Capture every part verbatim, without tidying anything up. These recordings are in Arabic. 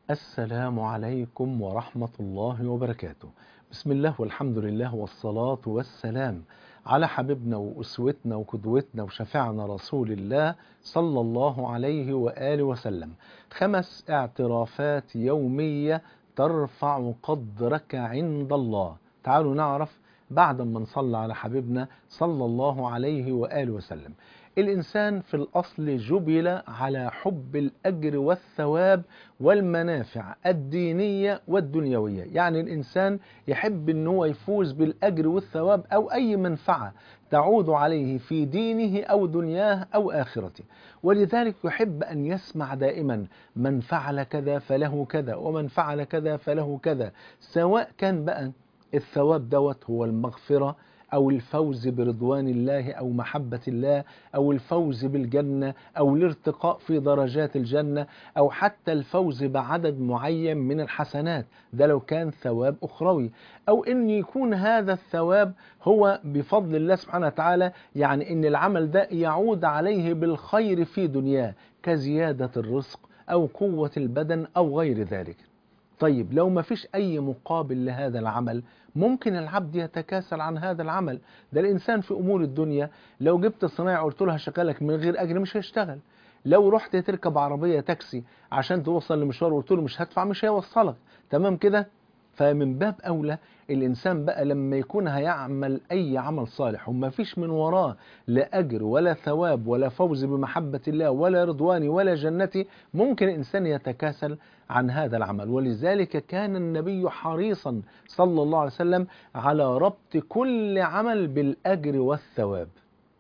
السلام عليكم ورحمة الله وبركاته. بسم الله والحمد لله والصلاة والسلام على حبيبنا وأسوتنا وقدوتنا وشفيعنا رسول الله صلى الله عليه وآله وسلم. خمس اعترافات يومية ترفع قدرك عند الله. تعالوا نعرف بعد ما نصلي على حبيبنا صلى الله عليه وآله وسلم. الإنسان في الأصل جبل على حب الأجر والثواب والمنافع الدينية والدنيوية، يعني الإنسان يحب أن هو يفوز بالأجر والثواب أو أي منفعة تعود عليه في دينه أو دنياه أو آخرته، ولذلك يحب أن يسمع دائما من فعل كذا فله كذا ومن فعل كذا فله كذا، سواء كان بقى الثواب دوت هو المغفرة أو الفوز برضوان الله أو محبة الله أو الفوز بالجنة أو الارتقاء في درجات الجنة أو حتى الفوز بعدد معين من الحسنات، ده لو كان ثواب أخروي، أو أن يكون هذا الثواب هو بفضل الله سبحانه وتعالى، يعني أن العمل ده يعود عليه بالخير في دنياه كزيادة الرزق أو قوة البدن أو غير ذلك. طيب لو ما فيش أي مقابل لهذا العمل ممكن العبد يتكاسل عن هذا العمل. ده الإنسان في أمور الدنيا لو جبت صنايعي قلت له هشغلك من غير أجر مش هيشتغل، لو رحت تركب عربية تاكسي عشان توصل لمشوار وقلت له مش هدفع مش هيوصلك، تمام كده؟ فمن باب أولى الإنسان بقى لما يكون هيعمل أي عمل صالح وما فيش من وراه لا أجر ولا ثواب ولا فوز بمحبة الله ولا رضواني ولا جنتي، ممكن الإنسان يتكاسل عن هذا العمل. ولذلك كان النبي حريصا صلى الله عليه وسلم على ربط كل عمل بالأجر والثواب.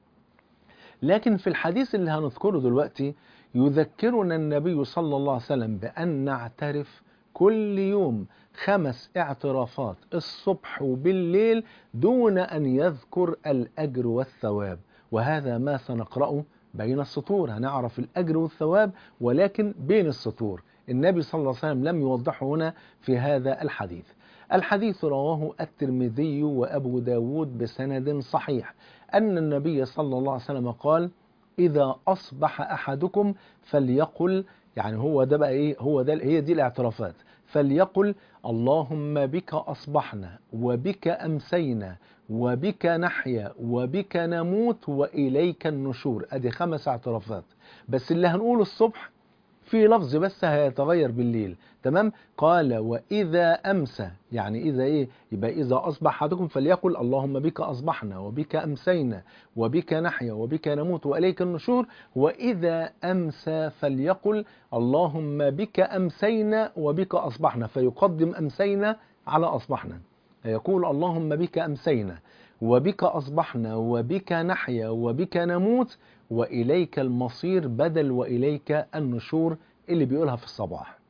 لكن في الحديث اللي هنذكره دلوقتي يذكرنا النبي صلى الله عليه وسلم بأن نعترف كل يوم خمس اعترافات الصبح وبالليل دون أن يذكر الأجر والثواب، وهذا ما سنقرأه بين السطور، هنعرف الأجر والثواب ولكن بين السطور. النبي صلى الله عليه وسلم لم يوضحه هنا في هذا الحديث. الحديث رواه الترمذي وأبو داود بسند صحيح أن النبي صلى الله عليه وسلم قال: إذا أصبح أحدكم فليقل، يعني هو ده بقى إيه، هو ده هي دي الاعترافات، فليقل: اللهم بك أصبحنا وبك أمسينا وبك نحيا وبك نموت وإليك النشور. أدي خمس اعترافات، بس اللي هنقوله الصبح في لفظ بس هيتغير بالليل، تمام؟ قال: وإذا أمسى، يعني إذا إيه؟ يبقى إذا أصبح أحدكم فليقل: اللهم بك أصبحنا وبك أمسينا وبك نحيا وبك نموت وإليك النشور. وإذا أمسى فليقل: اللهم بك أمسينا وبك أصبحنا، فيقدم أمسينا على أصبحنا، يقول: اللهم بك أمسينا وبك أصبحنا وبك نحيا وبك نموت وإليك المصير، بدل وإليك النشور اللي بيقولها في الصباح.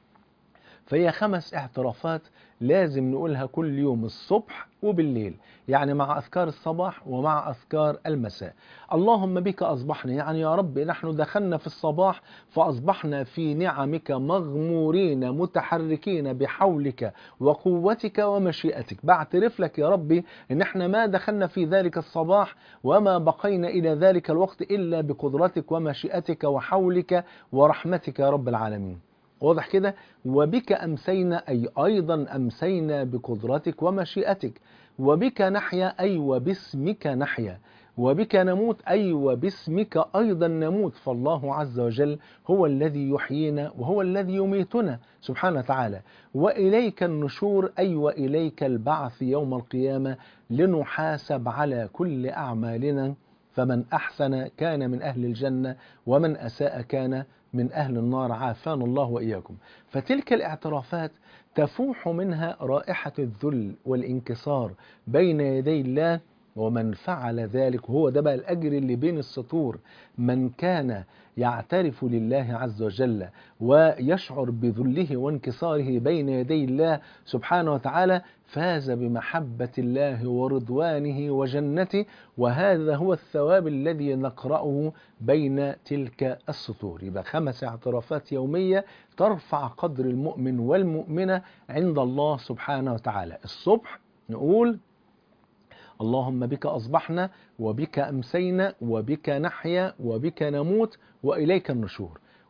فهي خمس اعترافات لازم نقولها كل يوم الصبح وبالليل، يعني مع أذكار الصباح ومع أذكار المساء. اللهم بك أصبحنا، يعني يا رب نحن دخلنا في الصباح فأصبحنا في نعمك مغمورين متحركين بحولك وقوتك ومشيئتك. بعترف لك يا ربي إن احنا ما دخلنا في ذلك الصباح وما بقينا إلى ذلك الوقت إلا بقدرتك ومشيئتك وحولك ورحمتك يا رب العالمين. واضح كده؟ وبك أمسينا، أي أيضا أمسينا بقدرتك ومشيئتك. وبك نحيا، أي وباسمك نحيا. وبك نموت، أي وباسمك أيضا نموت، فالله عز وجل هو الذي يحيينا وهو الذي يميتنا سبحانه وتعالى. وإليك النشور، أي وإليك البعث يوم القيامة لنحاسب على كل أعمالنا، فمن أحسن كان من أهل الجنة ومن أساء كان من أهل النار، عافانا الله وإياكم. فتلك الاعترافات تفوح منها رائحة الذل والانكسار بين يدي الله، ومن فعل ذلك هو ده بقى الأجر اللي بين السطور. من كان يعترف لله عز وجل ويشعر بذله وانكساره بين يدي الله سبحانه وتعالى فاز بمحبة الله ورضوانه وجنته، وهذا هو الثواب الذي نقرأه بين تلك السطور. يبقى خمس اعترافات يومية ترفع قدر المؤمن والمؤمنة عند الله سبحانه وتعالى. الصبح نقول: اللهم بك أصبحنا وبك أمسينا وبك نحيا وبك نموت وإليك النشور.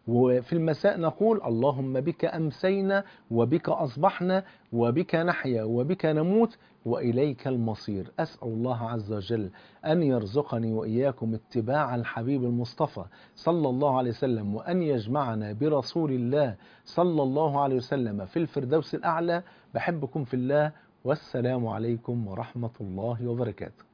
وفي المساء نقول اللهم بك أمسينا وبك أصبحنا وبك نحيا وبك نموت وإليك المصير. أسأل الله عز وجل أن يرزقني وإياكم اتباع الحبيب المصطفى صلى الله عليه وسلم، وأن يجمعنا برسول الله صلى الله عليه وسلم في الفردوس الأعلى. بحبكم في الله، والسلام عليكم ورحمة الله وبركاته.